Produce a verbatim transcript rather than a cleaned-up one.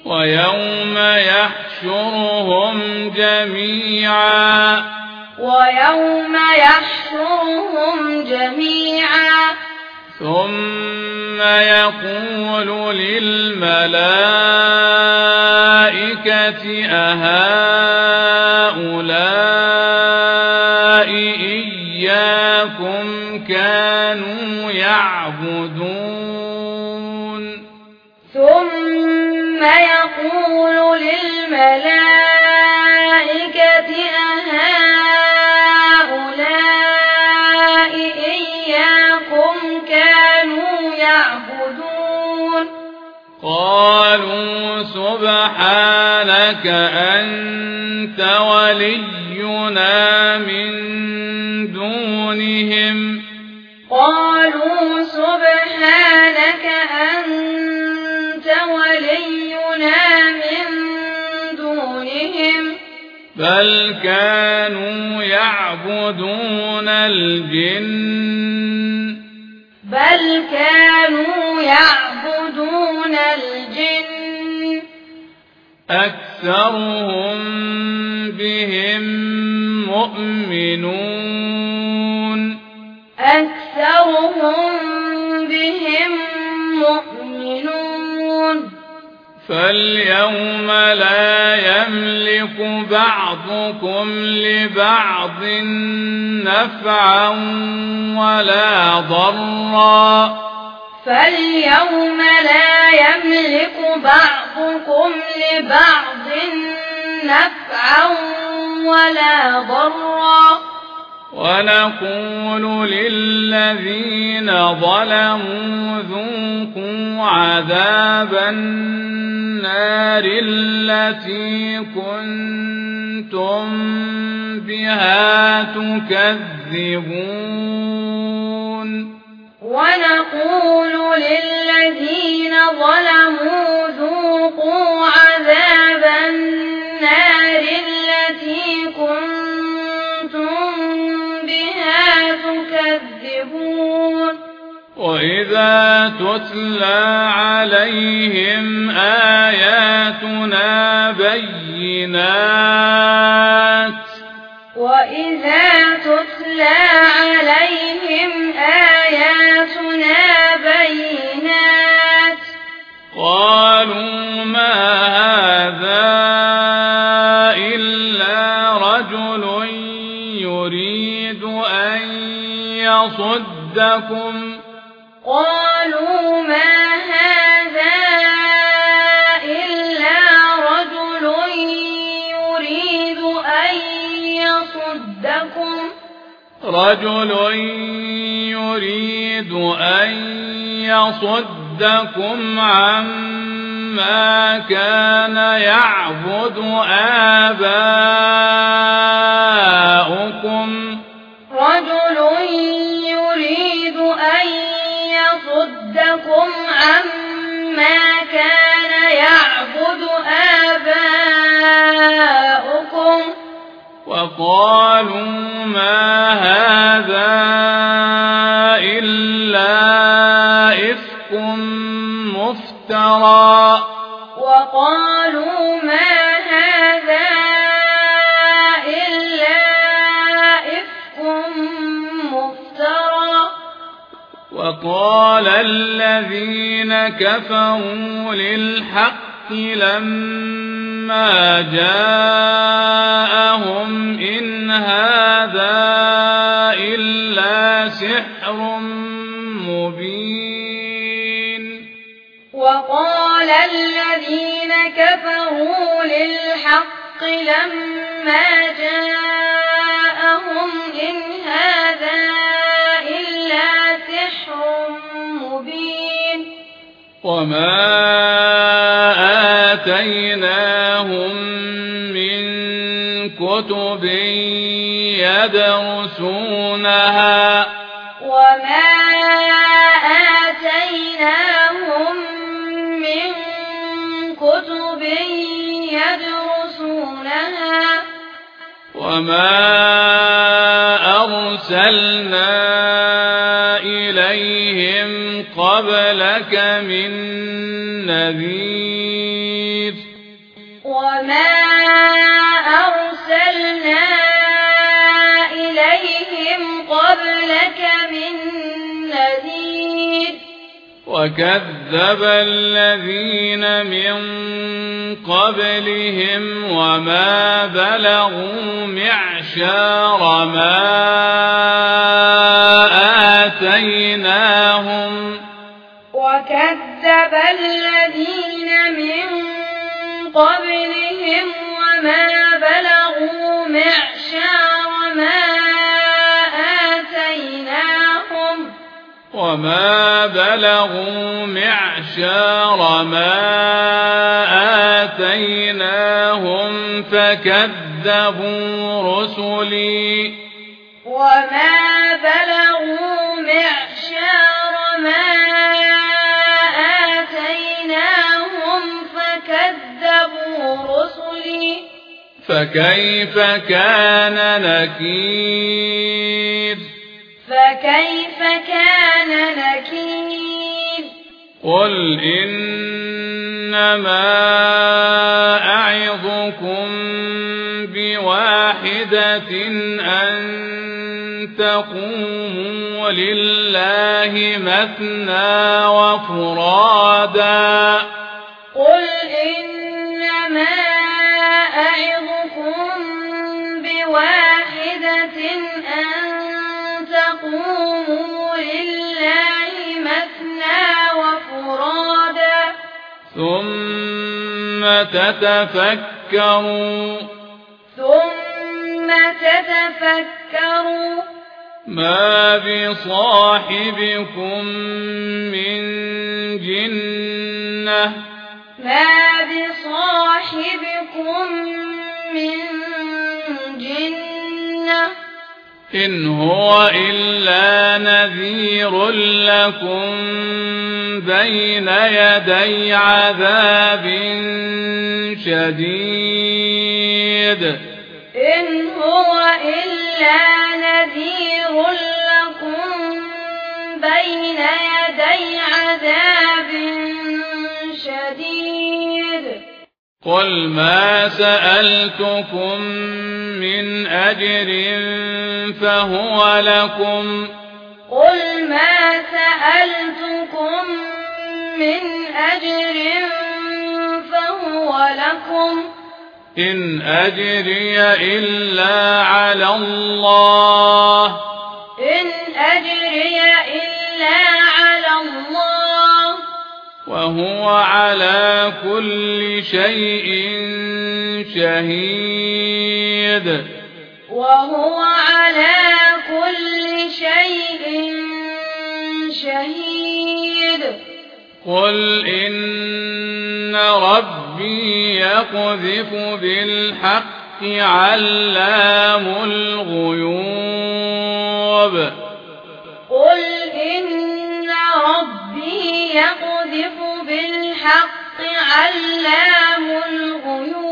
ويوم يحشرهم جميعا ويوم يحشرهم جميعا ثم يقول للملائكة أهؤلاء إياكم كانوا يعبدون ثم يقول للملائكة أهؤلاء إياكم كانوا يعبدون قالوا سبحانك أنت ولينا من دونهم قالوا سبحانك أنت ولينا من دونهم بل كانوا يعبدون الجن بل كانوا يعبدون الجن أكثرهم بهم مؤمنون أكثرهم بهم مؤمنون فاليوم لا يملك بعضكم لبعض نفعا ولا ضرا فاليوم لا يملك بعضكم لبعض نفعا ولا ضرا ونقول للذين ظلموا ذوقوا عذاب النار التي كنتم بها تكذبون ونقول للذين ظلموا ذوقوا عذاب النار التي كنتم بها تكذبون وإذا تتلى عليهم آياتنا بينات وإذا تتلى عليهم آياتنا بينات قالوا ما هذا إلا رجل يريد أن يصدكم قالوا ما هذا إلا رجل يريد أن يصدكم رجل يريد أن يصدكم عما كان يعبد آباؤكم رجل يريد أن يصدكم عما كان يعبد آباؤكم وقالوا ما هذا إلا إفك مفترى وقالوا ما هذا إلا إفك مفترى وقال الذين كفروا للحق لما جاءهم إن هذا إلا سحر مبين وقال الذين كفروا للحق لما جاءهم إن هذا إلا سحر مبين وما آتيناهم من كتب يدرسونها وما آتيناهم من كتب يدرسونها وما أرسلنا إليهم قبلك من نذير وكذب الذين من قبلهم وما بلغوا معشار ما آتيناهم وكذب الذين من قبلهم وما بلغوا معشار ما آتيناهم وما بلغوا معشار ما آتيناهم فكذبوا رسلي وما بلغوا معشار ما آتيناهم فكذبوا رسلي فكيف كان نكير فكيف كان نكير قل إنما أعظكم بواحدة أن تقوموا لله مثنى وفرادا قل إنما أعظكم بواحدة أن تقوموا لله مثنى وفرادا ثم تتفكروا ثم تتفكروا ما بصاحبكم من جنة ما بصاحبكم من جنة إن هو إلا نذير لكم بين يدي عذاب شديد إن هو إلا نذير لكم بين يدي عذاب شديد قل ما سألتكم من أجر فهو لكم قل ما سألتكم من أجر فهو لكم إن أجري إلا على الله إن أجري إلا على الله وهو على كل شيء شهيد وهو على كل شيء شهيد قل إن ربي يقذف بالحق علام الغيوب قل إن ربي يقذف بالحق علام الغيوب